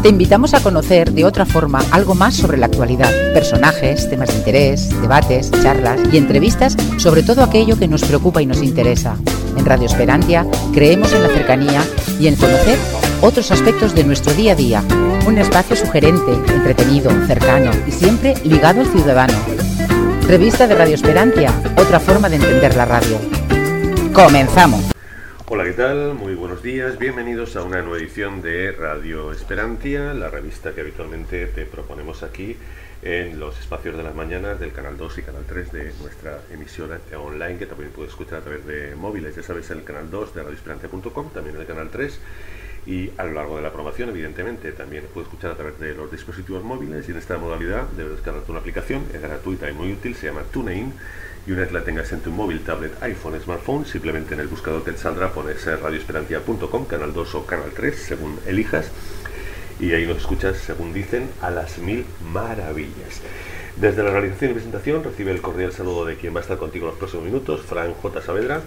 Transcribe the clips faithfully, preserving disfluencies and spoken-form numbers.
Te invitamos a conocer de otra forma algo más sobre la actualidad, personajes, temas de interés, debates, charlas y entrevistas sobre todo aquello que nos preocupa y nos interesa. En Radio Esperantia creemos en la cercanía y en conocer otros aspectos de nuestro día a día. Un espacio sugerente, entretenido, cercano y siempre ligado al ciudadano. Revista de Radio Esperantia, otra forma de entender la radio. ¡Comenzamos! Hola, ¿qué tal? Muy buenos días, bienvenidos a una nueva edición de Radio Esperantia, la revista que habitualmente te proponemos aquí en los espacios de las mañanas del Canal dos y Canal tres de nuestra emisora online, que también puedes escuchar a través de móviles, ya sabes, el Canal dos de radio esperantia punto com, también el Canal tres, y a lo largo de la programación, evidentemente, también puedes escuchar a través de los dispositivos móviles, y en esta modalidad debes descargarte una aplicación, es gratuita y muy útil, se llama TuneIn. Y una vez la tengas en tu móvil, tablet, iPhone, smartphone, simplemente en el buscador te saldrá, pones radio esperantia punto com, Canal dos o Canal tres, según elijas, y ahí nos escuchas, según dicen, a las mil maravillas. Desde la realización y presentación recibe el cordial saludo de quien va a estar contigo en los próximos minutos, Fran J. Saavedra,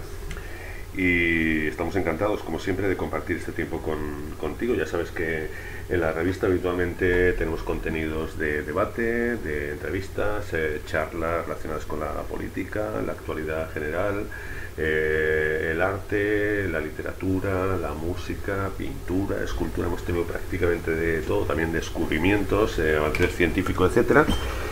y estamos encantados, como siempre, de compartir este tiempo con, contigo. Ya sabes que en la revista habitualmente tenemos contenidos de debate, de entrevistas, eh, charlas relacionadas con la política, la actualidad general, eh, el arte, la literatura, la música, pintura, escultura. Hemos tenido prácticamente de todo, también descubrimientos, eh, avances científicos, etcétera.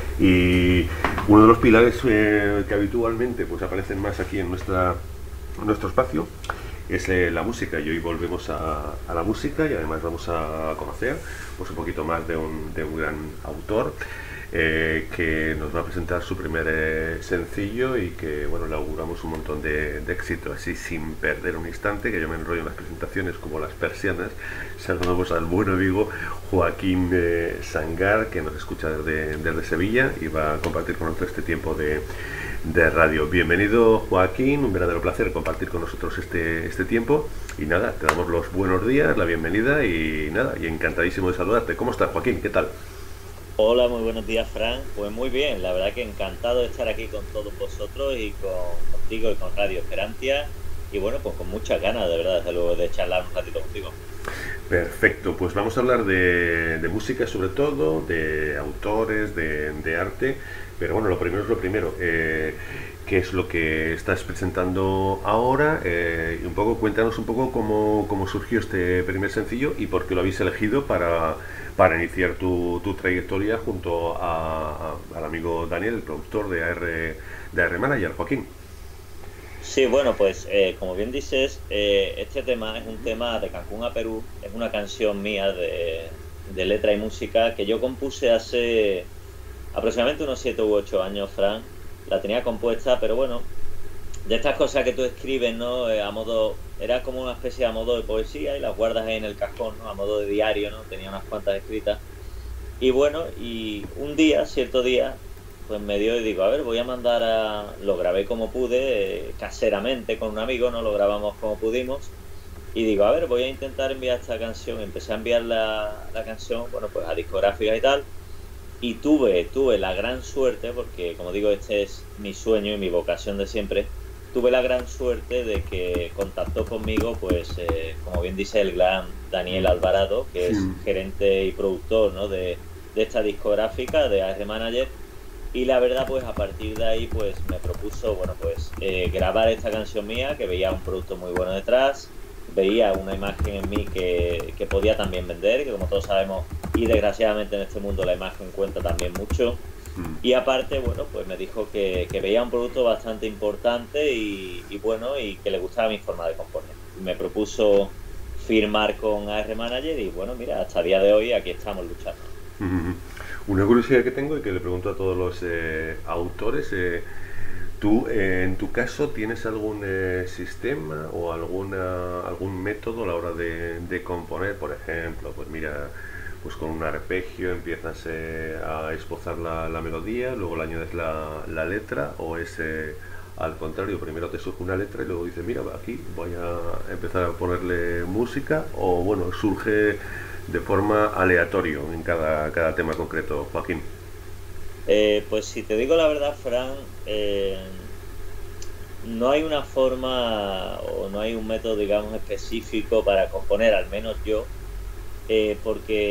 Y uno de los pilares eh, que habitualmente pues aparecen más aquí en nuestra nuestro espacio es eh, la música, y hoy volvemos a, a la música, y además vamos a conocer pues un poquito más de un, de un gran autor eh, que nos va a presentar su primer eh, sencillo, y que bueno, le auguramos un montón de, de éxito. Así, sin perder un instante, que yo me enrollo en las presentaciones como las persianas, saludamos al buen amigo Joaquín eh, Sangar, que nos escucha desde, desde Sevilla y va a compartir con nosotros este tiempo de de radio. Bienvenido, Joaquín, un verdadero placer compartir con nosotros este, este tiempo, y nada, te damos los buenos días, la bienvenida, y nada, y encantadísimo de saludarte. ¿Cómo estás, Joaquín? ¿Qué tal? Hola, muy buenos días, Fran. Pues muy bien, la verdad que encantado de estar aquí con todos vosotros y con, contigo y con Radio Esperantia, y bueno, pues con muchas ganas, de verdad, desde luego, de charlar un ratito contigo. Perfecto, pues vamos a hablar de, de música sobre todo, de autores, de, de arte, pero bueno, lo primero es lo primero. Eh, ¿Qué es lo que estás presentando ahora? Eh, y un poco, cuéntanos un poco cómo, cómo surgió este primer sencillo y por qué lo habéis elegido para, para iniciar tu, tu trayectoria junto a, a, al amigo Daniel, el productor de A R, de A R Manager, Joaquín. Sí, bueno, pues eh, como bien dices, eh, este tema es un tema de Cancún a Perú, es una canción mía de, de letra y música que yo compuse hace aproximadamente unos siete u ocho años, Fran. La tenía compuesta, pero bueno, de estas cosas que tú escribes, ¿no? Eh, a modo, era como una especie de a modo de poesía, y las guardas ahí en el cajón, ¿no? A modo de diario, ¿no? Tenía unas cuantas escritas. Y bueno, y un día, cierto día, pues me dio y digo, a ver, voy a mandar a... Lo grabé como pude, eh, caseramente con un amigo, ¿no? Lo grabamos como pudimos. Y digo, a ver, voy a intentar enviar esta canción. Empecé a enviar la, la canción, bueno, pues a discográficas y tal. Y tuve, tuve la gran suerte, porque como digo, este es mi sueño y mi vocación de siempre. Tuve la gran suerte de que contactó conmigo, pues, eh, como bien dice el gran Daniel Alvarado, que es sí. gerente y productor, ¿no? de, de esta discográfica, de A R Manager. Y la verdad, pues a partir de ahí, pues me propuso, bueno, pues eh, grabar esta canción mía, que veía un producto muy bueno detrás, veía una imagen en mí que, que podía también vender, que como todos sabemos, y desgraciadamente en este mundo la imagen cuenta también mucho. Mm. Y aparte, bueno, pues me dijo que, que veía un producto bastante importante y, y bueno, y que le gustaba mi forma de componer. Me propuso firmar con A R Manager, y bueno, mira, hasta el día de hoy aquí estamos luchando. Mm-hmm. Una curiosidad que tengo y que le pregunto a todos los eh, autores, eh, ¿tú eh, en tu caso tienes algún eh, sistema o alguna algún método a la hora de, de componer? Por ejemplo, pues mira, pues con un arpegio empiezas eh, a esbozar la, la melodía, luego le añades la, la letra, o es eh, al contrario, primero te surge una letra y luego dices, mira, aquí voy a empezar a ponerle música, o bueno, surge de forma aleatoria en cada, cada tema concreto, Joaquín. Eh, pues si te digo la verdad, Fran, eh, no hay una forma o no hay un método, digamos, específico para componer, al menos yo, eh, porque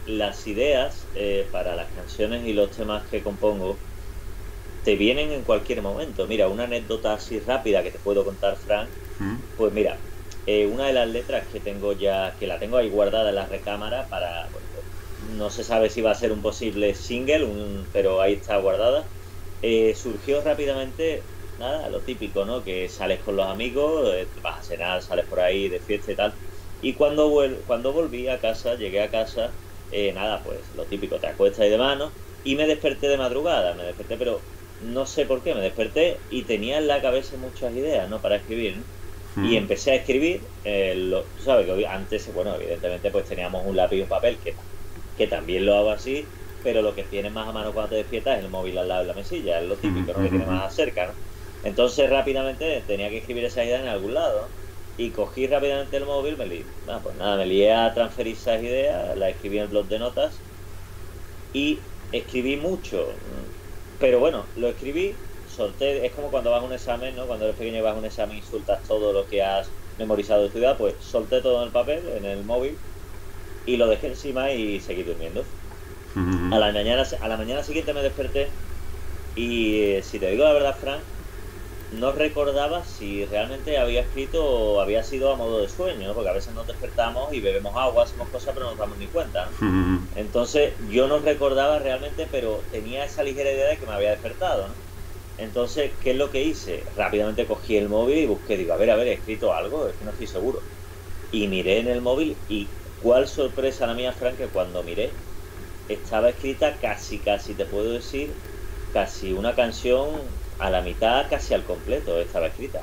las ideas eh, para las canciones y los temas que compongo te vienen en cualquier momento. Mira, una anécdota así rápida que te puedo contar, Frank. ¿Mm? Pues mira, eh, una de las letras que tengo ya, que la tengo ahí guardada en la recámara para, bueno, no se sabe si va a ser un posible single, un, pero ahí está guardada. Eh, surgió rápidamente, nada, lo típico, ¿no? Que sales con los amigos, eh, vas a cenar, sales por ahí de fiesta y tal. Y cuando, vuel cuando volví a casa, llegué a casa, eh, nada, pues lo típico, te acuestas y demás, ¿no? Y me desperté de madrugada, me desperté, pero no sé por qué, me desperté y tenía en la cabeza muchas ideas, ¿no? Para escribir, ¿no? Mm. Y empecé a escribir, eh, lo, tú sabes que antes, bueno, evidentemente pues teníamos un lápiz y un papel, que, que también lo hago así, pero lo que tienes más a mano cuando te despiertas es el móvil al lado de la mesilla, es lo típico, ¿no? Que tienes más cerca, ¿no? Entonces rápidamente tenía que escribir esas ideas en algún lado, ¿no? Y cogí rápidamente el móvil, me lié, nada, pues nada, me lié a transferir esas ideas, las escribí en el blog de notas y escribí mucho, pero bueno, lo escribí, solté, es como cuando vas a un examen, ¿no? Cuando eres pequeño y vas a un examen y sueltas todo lo que has memorizado de estudiar, pues solté todo en el papel, en el móvil y lo dejé encima y seguí durmiendo. Uh-huh. A la mañana, a la mañana siguiente me desperté y eh, si te digo la verdad, Frank, no recordaba si realmente había escrito o había sido a modo de sueño, ¿no? Porque a veces nos despertamos y bebemos agua, hacemos cosas, pero no nos damos ni cuenta, ¿no? Uh-huh. Entonces yo no recordaba realmente, pero tenía esa ligera idea de que me había despertado, ¿no? Entonces, ¿qué es lo que hice? Rápidamente cogí el móvil y busqué, digo, a ver, a ver, ¿he escrito algo? Es que no estoy seguro. Y miré en el móvil y cuál sorpresa la mía, Frank, que cuando miré estaba escrita casi, casi, te puedo decir, casi una canción a la mitad, casi al completo estaba escrita.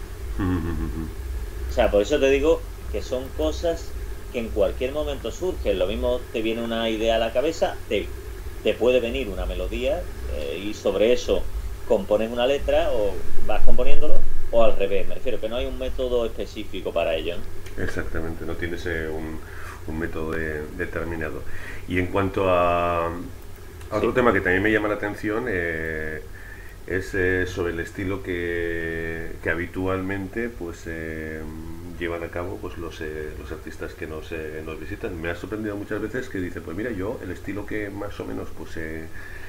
O sea, por eso te digo que son cosas que en cualquier momento surgen. Lo mismo te viene una idea a la cabeza, te, te puede venir una melodía eh, y sobre eso compones una letra o vas componiéndolo, o al revés. Me refiero que no hay un método específico para ello, ¿no? Exactamente, no tienes eh, un, un método de, determinado. Y en cuanto a, a otro sí. tema que también me llama la atención, eh, es eh, sobre el estilo que, que habitualmente pues eh, llevan a cabo pues los, eh, los artistas que nos, eh, nos visitan. Me ha sorprendido muchas veces que dicen, pues mira, yo el estilo que más o menos pues eh,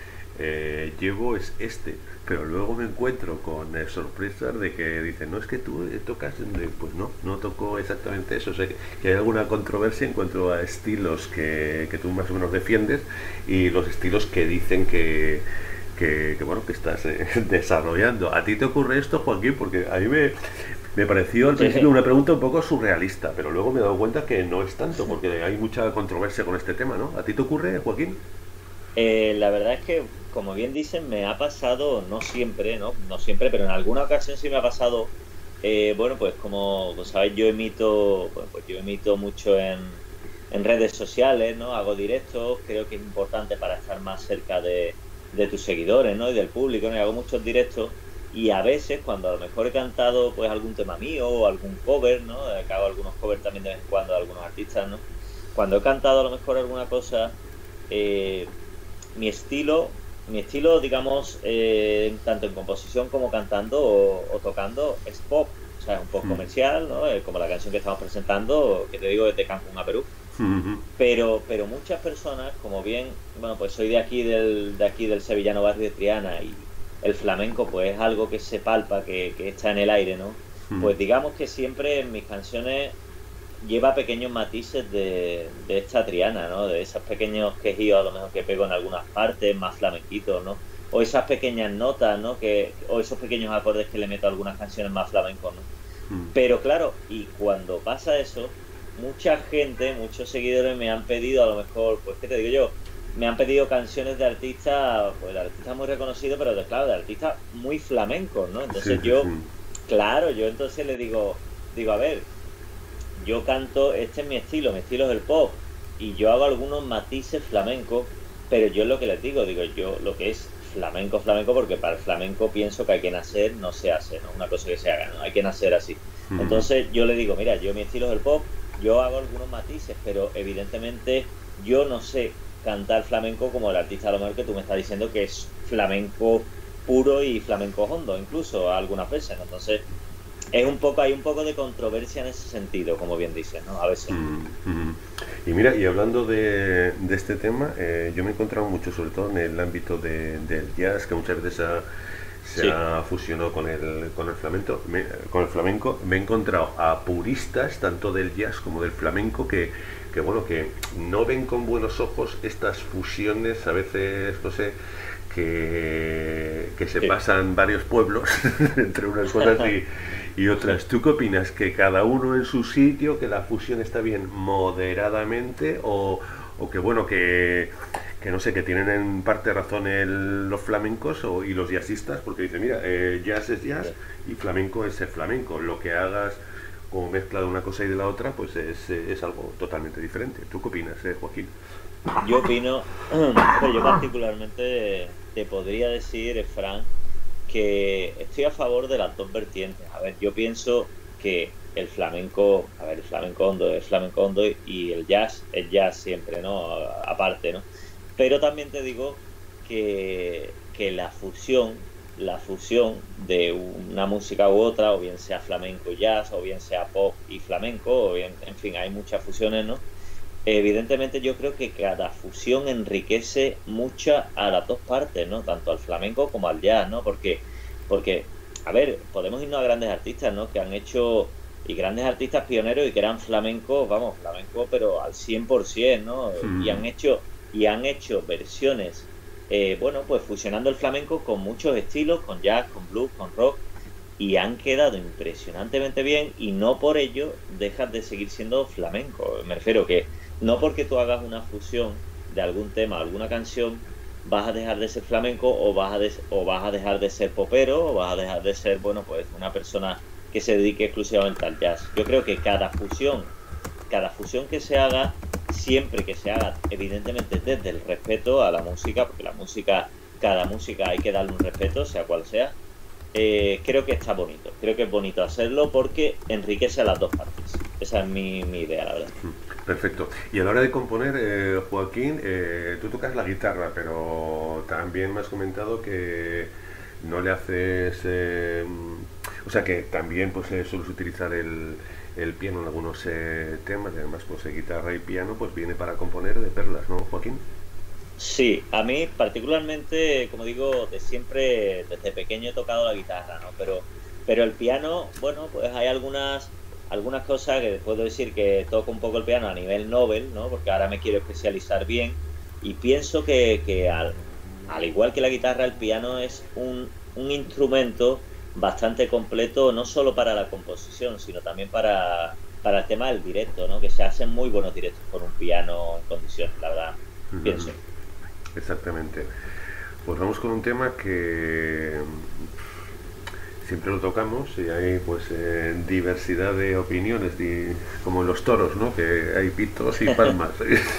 eh, llevo es este, pero luego me encuentro con eh, sorpresas de que dicen, no, es que tú eh, tocas, de, pues no, no toco exactamente eso. O sea, que, que hay alguna controversia en cuanto a estilos que, que tú más o menos defiendes y los estilos que dicen que Que, que bueno, que estás eh, desarrollando. ¿A ti te ocurre esto, Joaquín? Porque a mí me, me pareció al principio una pregunta un poco surrealista, pero luego me he dado cuenta que no es tanto, porque hay mucha controversia con este tema, ¿no? ¿A ti te ocurre, Joaquín? Eh, la verdad es que, como bien dicen, me ha pasado, no siempre, ¿no? No siempre, pero en alguna ocasión sí me ha pasado. Eh, bueno, pues como pues, sabéis, yo emito, bueno, pues yo emito mucho en, en redes sociales, ¿no? Hago directos, creo que es importante para estar más cerca de de tus seguidores, ¿no? Y del público, ¿no? Y hago muchos directos y a veces cuando a lo mejor he cantado pues algún tema mío o algún cover, ¿no? Que hago algunos covers también de vez en cuando de algunos artistas, ¿no? Cuando he cantado a lo mejor alguna cosa, eh, mi estilo, mi estilo, digamos, eh, tanto en composición como cantando o, o tocando, es pop, o sea, es un pop mm. comercial, ¿no? Eh, como la canción que estamos presentando, que te digo, es de Cancún a Perú. Pero, pero muchas personas, como bien, bueno, pues soy de aquí del, de aquí del sevillano barrio de Triana y el flamenco pues es algo que se palpa, que, que está en el aire, ¿no? Mm. Pues digamos que siempre en mis canciones lleva pequeños matices de, de esta Triana, ¿no? De esos pequeños quejíos a lo mejor que pego en algunas partes, más flamenquitos, ¿no? O esas pequeñas notas, ¿no? Que, o esos pequeños acordes que le meto a algunas canciones más flamencos, ¿no? Mm. Pero claro, y cuando pasa eso, mucha gente, muchos seguidores me han pedido, a lo mejor, pues qué te digo yo, me han pedido canciones de artistas, pues de artistas muy reconocidos, pero de, claro, de artistas muy flamencos, ¿no? Entonces sí, yo, sí. claro, yo entonces le digo, digo, a ver, yo canto, este es mi estilo, mi estilo es el pop, y yo hago algunos matices flamencos, pero yo es lo que les digo, digo, yo lo que es flamenco, flamenco, porque para el flamenco pienso que hay que nacer, no se hace, ¿no? Una cosa que se haga, ¿no? Hay que nacer así. Mm. Entonces yo le digo, mira, yo mi estilo es el pop, yo hago algunos matices, pero evidentemente yo no sé cantar flamenco como el artista a lo mejor que tú me estás diciendo que es flamenco puro y flamenco hondo, incluso algunas veces, ¿no? Entonces es un poco, hay un poco de controversia en ese sentido, como bien dices, ¿no? A veces. Mm, mm. Y mira, y hablando de, de este tema, eh, yo me he encontrado mucho, sobre todo en el ámbito de, del jazz, que muchas veces ha, se sí. ha fusionado con el, con el flamenco, me, con el flamenco. Me he encontrado a puristas, tanto del jazz como del flamenco, que, que bueno, que no ven con buenos ojos estas fusiones, a veces, no sé, que, que se sí. pasan varios pueblos entre unas cosas y, y otras. ¿Tú qué opinas? ¿Que cada uno en su sitio, que la fusión está bien moderadamente, o, o que bueno, que, que no sé, que tienen en parte razón el, los flamencos o, y los jazzistas? Porque dicen, mira, eh, jazz es jazz y flamenco es el flamenco. Lo que hagas como mezcla de una cosa y de la otra, pues es, es algo totalmente diferente. ¿Tú qué opinas, eh, Joaquín? Yo opino, pero yo particularmente te podría decir, Fran, que estoy a favor de las dos vertientes. A ver, yo pienso que el flamenco, a ver, el flamenco hondo es flamenco hondo y el jazz es jazz siempre, ¿no? Aparte, ¿no? Pero también te digo que, que la fusión, la fusión de una música u otra, o bien sea flamenco y jazz, o bien sea pop y flamenco, o bien, en fin, hay muchas fusiones, ¿no? Evidentemente yo creo que cada fusión enriquece mucho a las dos partes, ¿no? Tanto al flamenco como al jazz, ¿no? Porque, porque a ver, podemos irnos a grandes artistas, ¿no? Que han hecho, y grandes artistas pioneros y que eran flamencos, vamos, flamenco, pero al cien por ciento, ¿no? Mm. Y han hecho, y han hecho versiones, eh, bueno, pues fusionando el flamenco con muchos estilos, con jazz, con blues, con rock, y han quedado impresionantemente bien, y no por ello dejas de seguir siendo flamenco. Me refiero que no porque tú hagas una fusión de algún tema, alguna canción, vas a dejar de ser flamenco o vas a de, o vas a dejar de ser popero o vas a dejar de ser, bueno, pues una persona que se dedique exclusivamente al jazz. Yo creo que cada fusión, cada fusión que se haga, siempre que se haga, evidentemente desde el respeto a la música, porque la música, cada música hay que darle un respeto, sea cual sea, eh, creo que está bonito. Creo que es bonito hacerlo porque enriquece a las dos partes. Esa es mi, mi idea, la verdad. Perfecto. Y a la hora de componer, eh, Joaquín, eh, tú tocas la guitarra, pero también me has comentado que no le haces... Eh, o sea, que también pues eh, sueles utilizar el, el piano en algunos eh, temas, y además pues eh, guitarra y piano pues viene para componer de perlas, ¿no, Joaquín? Sí, a mí particularmente, como digo, de siempre, desde pequeño he tocado la guitarra, ¿no? Pero, pero el piano, bueno, pues hay algunas... algunas cosas que puedo decir que toco un poco el piano a nivel Nobel, ¿no? Porque ahora me quiero especializar bien y pienso que, que al, al igual que la guitarra, el piano es un, un instrumento bastante completo, no solo para la composición, sino también para, para el tema del directo, ¿no? Que se hacen muy buenos directos con un piano en condiciones, la verdad, uh-huh. pienso. Exactamente. Pues vamos con un tema que siempre lo tocamos y hay pues eh, diversidad de opiniones, di, como en los toros, ¿no? Que hay pitos y palmas.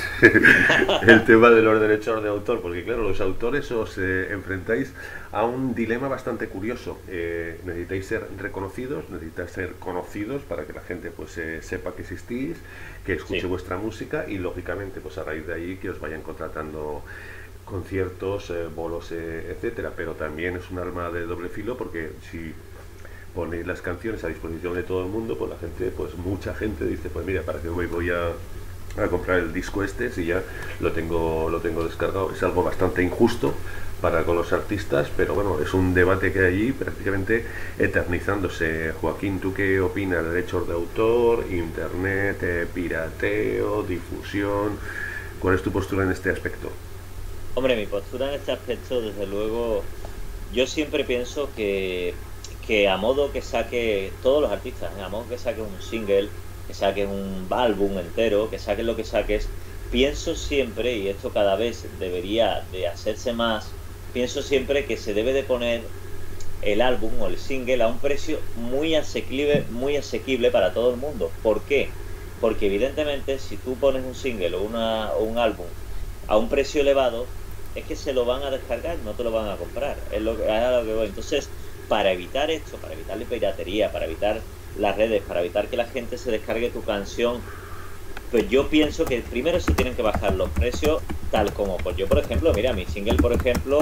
El tema de los derechos de autor, porque claro, los autores os eh, enfrentáis a un dilema bastante curioso. Eh, necesitáis ser reconocidos, necesitáis ser conocidos para que la gente pues eh, sepa que existís, que escuche sí. vuestra música y lógicamente pues a raíz de ahí que os vayan contratando conciertos, eh, bolos, eh, etcétera, pero también es un arma de doble filo porque si ponéis las canciones a disposición de todo el mundo, pues la gente, pues mucha gente dice, pues mira, ¿para qué voy, voy a, a comprar el disco este si ya lo tengo, lo tengo descargado? Es algo bastante injusto para con los artistas, pero bueno, es un debate que hay allí prácticamente eternizándose. Joaquín, ¿tú qué opinas de derechos de autor, internet, eh, pirateo, difusión? ¿Cuál es tu postura en este aspecto? Hombre, mi postura en este aspecto, desde luego, yo siempre pienso que, que a modo que saque, todos los artistas, a modo que saques un single, que saques un álbum entero, que saques lo que saques, pienso siempre, y esto cada vez debería de hacerse más, pienso siempre que se debe de poner el álbum o el single a un precio muy asequible, muy asequible para todo el mundo. ¿Por qué? Porque evidentemente si tú pones un single o, una, o un álbum a un precio elevado, es que se lo van a descargar, no te lo van a comprar, es lo que, es a lo que voy. Entonces, para evitar esto, para evitar la piratería, para evitar las redes, para evitar que la gente se descargue tu canción, pues yo pienso que primero se tienen que bajar los precios tal como, pues yo por ejemplo, mira, mi single por ejemplo,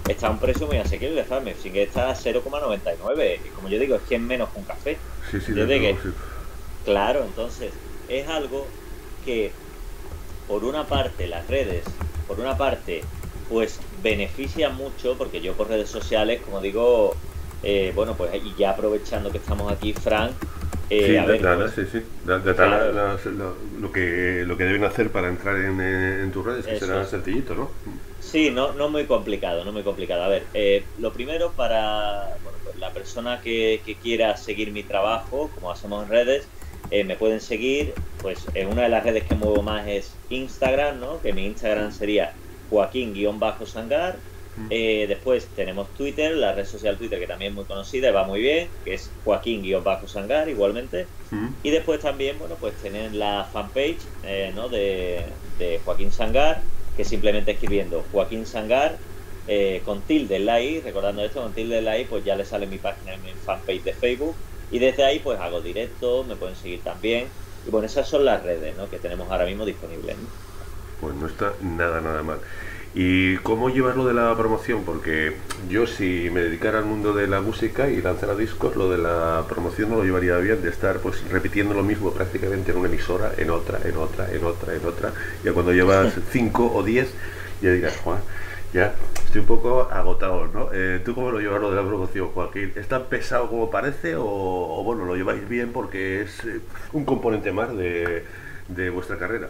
está a un precio muy asequible, ¿sabes? Messenger está a cero coma noventa y nueve, y como yo digo, es que es menos que un café. Sí, sí, Desde que, sí. Claro, entonces, es algo que, por una parte, las redes, por una parte, pues beneficia mucho, porque yo por redes sociales, como digo, eh, bueno, pues y ya aprovechando que estamos aquí, Fran, eh, sí, a ver, da, pues, sí, sí. Da, da, claro, la, la, la, lo, que, lo que deben hacer para entrar en, en tus redes, que será es. sencillito, ¿no? Sí, no, no muy complicado, no muy complicado. A ver, eh, lo primero para bueno, pues la persona que, que quiera seguir mi trabajo, como hacemos en redes, eh, me pueden seguir, pues en una de las redes que muevo más es Instagram, ¿no? Que mi Instagram sería Joaquín-Sangar. Eh, después tenemos Twitter, la red social Twitter, que también es muy conocida y va muy bien, que es Joaquín-Sangar igualmente. Mm. Y después también, bueno, pues tener la fanpage, eh, ¿no? de, de Joaquín Sangar, que simplemente escribiendo Joaquín Sangar eh, con tilde en la i, recordando esto, con tilde en la i, pues ya le sale mi página en mi fanpage de Facebook, y desde ahí pues hago directo, me pueden seguir también, y bueno, esas son las redes, ¿no? que tenemos ahora mismo disponibles, ¿no? Pues no está nada, nada mal. ¿Y cómo llevas lo de la promoción? Porque yo, si me dedicara al mundo de la música y lanzara discos, lo de la promoción no lo llevaría bien, de estar pues repitiendo lo mismo prácticamente en una emisora, en otra, en otra, en otra, en otra. Ya cuando llevas cinco o diez, ya dirás, Juan, ya estoy un poco agotado, ¿no? Eh, ¿Tú cómo lo llevas lo de la promoción, Joaquín? ¿Es tan pesado como parece o, o bueno, lo lleváis bien porque es eh, un componente más de, de vuestra carrera?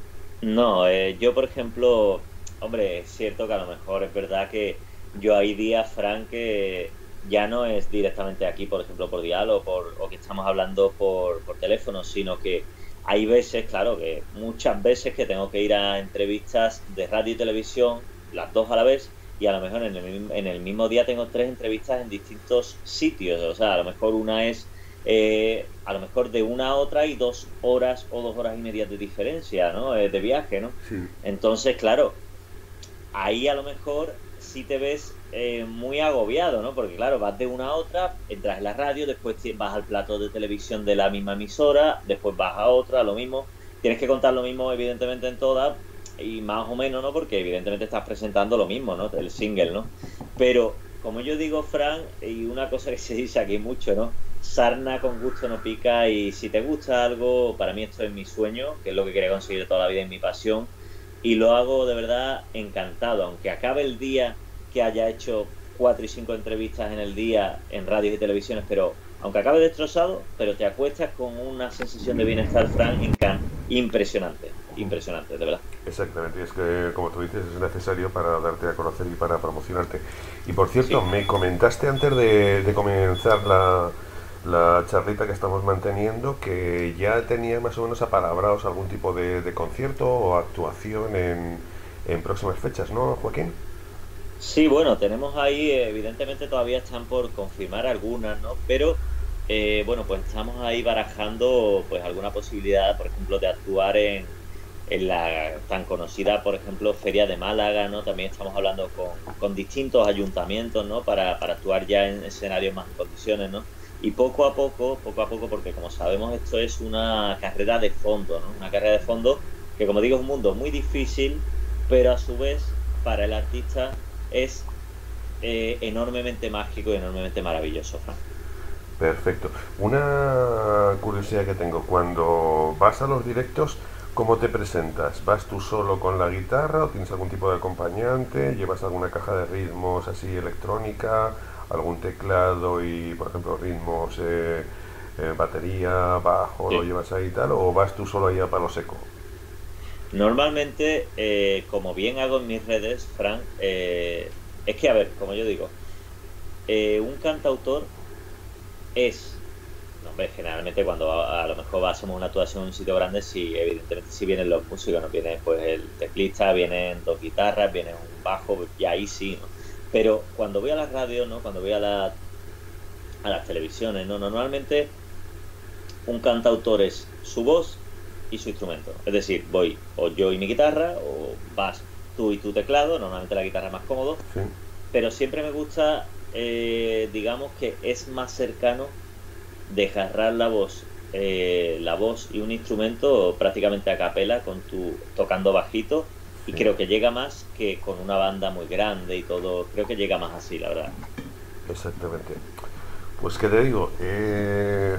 No, eh, yo por ejemplo, hombre, es cierto que a lo mejor es verdad que yo hay días, Frank, que ya no es directamente aquí, por ejemplo, por dial o, por, o que estamos hablando por, por teléfono, sino que hay veces, claro, que muchas veces que tengo que ir a entrevistas de radio y televisión, las dos a la vez, y a lo mejor en el, en el mismo día tengo tres entrevistas en distintos sitios. O sea, a lo mejor una es eh, a lo mejor de una a otra y dos horas o dos horas y media de diferencia, ¿no? Eh, de viaje, ¿no? Sí. Entonces, claro, ahí a lo mejor sí te ves eh, muy agobiado, ¿no? Porque claro, vas de una a otra, entras en la radio, después vas al plato de televisión de la misma emisora, después vas a otra, lo mismo. Tienes que contar lo mismo, evidentemente, en todas, y más o menos, ¿no? Porque evidentemente estás presentando lo mismo, ¿no? El single, ¿no? Pero, como yo digo, Fran, y una cosa que se dice aquí mucho, ¿no? Sarna con gusto no pica, y si te gusta algo, para mí esto es mi sueño, que es lo que quería conseguir toda la vida, en mi pasión, y lo hago de verdad encantado, aunque acabe el día que haya hecho cuatro y cinco entrevistas en el día en radios y televisiones, pero aunque acabe destrozado, pero te acuestas con una sensación de bienestar, Fran, impresionante, impresionante, de verdad. Exactamente, es que como tú dices es necesario para darte a conocer y para promocionarte. Y por cierto, sí, me comentaste antes de, de comenzar la, la charlita que estamos manteniendo que ya tenía más o menos apalabrados algún tipo de, de concierto o actuación en, en próximas fechas, ¿no, Joaquín? Sí, bueno, tenemos ahí, evidentemente todavía están por confirmar algunas, ¿no? Pero, eh, bueno, pues estamos ahí barajando pues alguna posibilidad, por ejemplo, de actuar en, en la tan conocida, por ejemplo, Feria de Málaga, ¿no? También estamos hablando con, con distintos ayuntamientos, ¿no? Para, para actuar ya en escenarios más en condiciones, ¿no? Y poco a poco, poco a poco, porque como sabemos esto es una carrera de fondo, ¿no? Una carrera de fondo que, como digo, es un mundo muy difícil, pero a su vez, para el artista es eh, enormemente mágico y enormemente maravilloso, Fran. Perfecto. Una curiosidad que tengo, cuando vas a los directos, ¿cómo te presentas? ¿Vas tú solo con la guitarra o tienes algún tipo de acompañante? ¿Llevas alguna caja de ritmos así electrónica? ¿Algún teclado y, por ejemplo, ritmos, eh, eh, batería, bajo, sí, lo llevas ahí y tal? ¿O vas tú solo ahí a palo seco? Normalmente, eh, como bien hago en mis redes, Fran, eh, es que, a ver, como yo digo, eh, un cantautor es, no, hombre, generalmente cuando a, a lo mejor hacemos una actuación en un sitio grande, sí, evidentemente sí vienen los músicos, no viene pues el teclista, vienen dos guitarras, viene un bajo, y ahí sí, ¿no? Pero cuando voy a la radio, ¿no? Cuando voy a, la, a las televisiones, ¿no? Normalmente un cantautor es su voz y su instrumento. Es decir, voy o yo y mi guitarra, o vas tú y tu teclado, normalmente la guitarra es más cómodo, sí, pero siempre me gusta, eh, digamos que es más cercano desgarrar la voz, eh, la voz y un instrumento prácticamente a capela, con tu tocando bajito, y creo que llega más que con una banda muy grande y todo. Creo que llega más así, la verdad. Exactamente. Pues qué te digo, eh,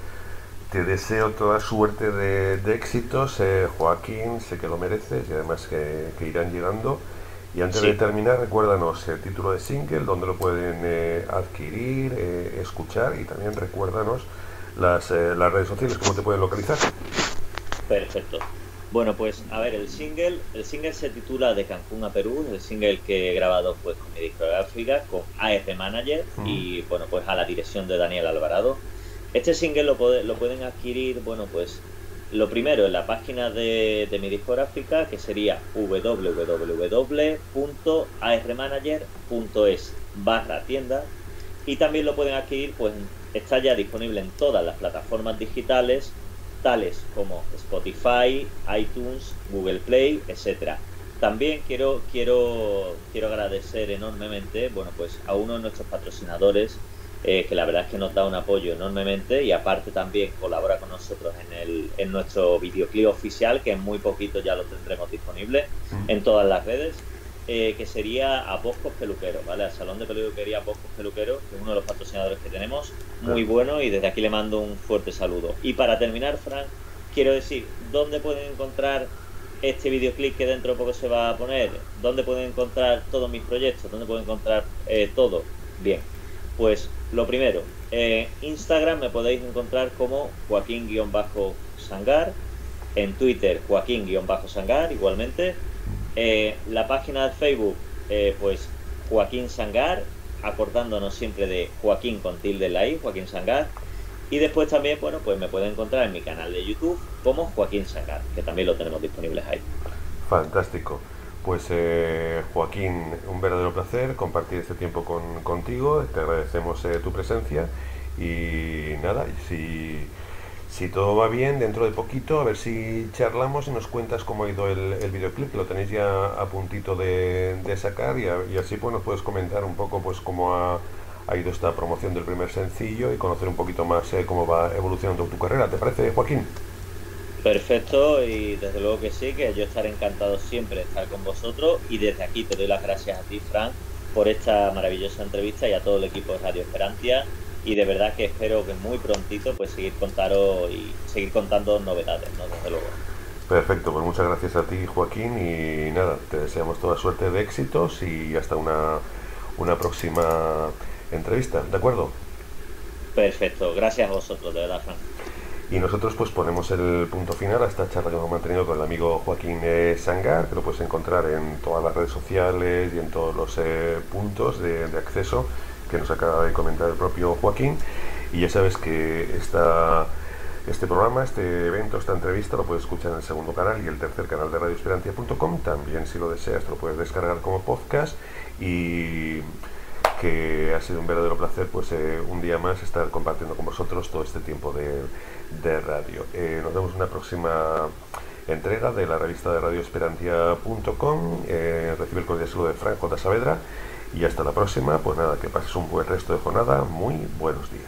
te deseo toda suerte de, de éxitos, eh, Joaquín, sé que lo mereces y además que, que irán llegando. Y antes sí. de terminar, recuérdanos el título de single, dónde lo pueden eh, adquirir, eh, escuchar, y también recuérdanos las, eh, las redes sociales, cómo te pueden localizar. Perfecto. Bueno, pues a ver, el single el single se titula De Cancún a Perú, el single que he grabado pues con mi discográfica, con A R Manager, mm. y bueno, pues a la dirección de Daniel Alvarado. Este single lo, puede, lo pueden adquirir, bueno, pues lo primero en la página de, de mi discográfica, que sería w w w punto a r manager punto es barra tienda, y también lo pueden adquirir, pues está ya disponible en todas las plataformas digitales, tales como Spotify, iTunes, Google Play, etcétera. También quiero quiero quiero agradecer enormemente, bueno, pues a uno de nuestros patrocinadores, eh, que la verdad es que nos da un apoyo enormemente, y aparte también colabora con nosotros en el en nuestro videoclip oficial, que en muy poquito ya lo tendremos disponible en todas las redes, eh, que sería a Boscos Peluqueros, ¿vale? Al Salón de Peluquería Boscos Peluqueros, que es uno de los patrocinadores que tenemos, muy bueno, y desde aquí le mando un fuerte saludo. Y para terminar, Fran, quiero decir, ¿dónde pueden encontrar este videoclip que dentro de poco se va a poner? ¿Dónde pueden encontrar todos mis proyectos? ¿Dónde pueden encontrar eh, todo? Bien, pues lo primero, eh, Instagram me podéis encontrar como Joaquín-Sangar, en Twitter Joaquín-Sangar igualmente, eh, la página de Facebook, eh, pues Joaquín Sangar, acordándonos siempre de Joaquín con tilde en la I, Joaquín Sangar. Y después también, bueno, pues me pueden encontrar en mi canal de YouTube como Joaquín Sangar, que también lo tenemos disponibles ahí. Fantástico. Pues eh, Joaquín, un verdadero placer compartir este tiempo con, contigo. Te agradecemos eh, tu presencia. Y nada, si, si todo va bien, dentro de poquito, a ver si charlamos y nos cuentas cómo ha ido el, el videoclip, que lo tenéis ya a puntito de, de sacar, y, a, y así pues nos puedes comentar un poco pues cómo ha... ha ido esta promoción del primer sencillo y conocer un poquito más eh, cómo va evolucionando tu carrera. ¿Te parece, Joaquín? Perfecto, y desde luego que sí, que yo estaré encantado siempre de estar con vosotros, y desde aquí te doy las gracias a ti, Fran, por esta maravillosa entrevista, y a todo el equipo de Radio Esperantia, y de verdad que espero que muy prontito pues seguir contaros y seguir contando novedades, ¿no? Desde luego. Perfecto, pues muchas gracias a ti, Joaquín, y nada, te deseamos toda suerte de éxitos y hasta una, una próxima entrevista, ¿de acuerdo? Perfecto, gracias a vosotros, de verdad, Fran. Y nosotros pues ponemos el punto final a esta charla que hemos mantenido con el amigo Joaquín eh, Sangar, que lo puedes encontrar en todas las redes sociales y en todos los eh, puntos de, de acceso que nos acaba de comentar el propio Joaquín. Y ya sabes que esta, este programa, este evento, esta entrevista lo puedes escuchar en el segundo canal y el tercer canal de radio esperantia punto com. También, si lo deseas, te lo puedes descargar como podcast. Y que ha sido un verdadero placer pues eh, un día más estar compartiendo con vosotros todo este tiempo de, de radio. Eh, nos vemos en una próxima entrega de la revista de radio esperantia punto com. Eh, recibe el cordial saludo de Fran J. Saavedra y hasta la próxima. Pues nada, que pases un buen resto de jornada. Muy buenos días.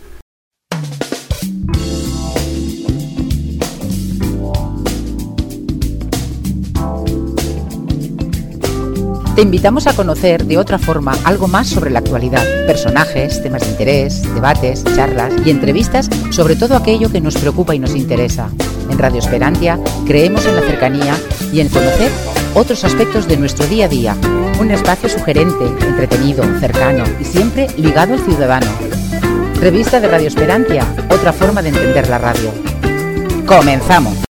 Te invitamos a conocer de otra forma algo más sobre la actualidad, personajes, temas de interés, debates, charlas y entrevistas sobre todo aquello que nos preocupa y nos interesa. En Radio Esperantia creemos en la cercanía y en conocer otros aspectos de nuestro día a día. Un espacio sugerente, entretenido, cercano y siempre ligado al ciudadano. Revista de Radio Esperantia, otra forma de entender la radio. ¡Comenzamos!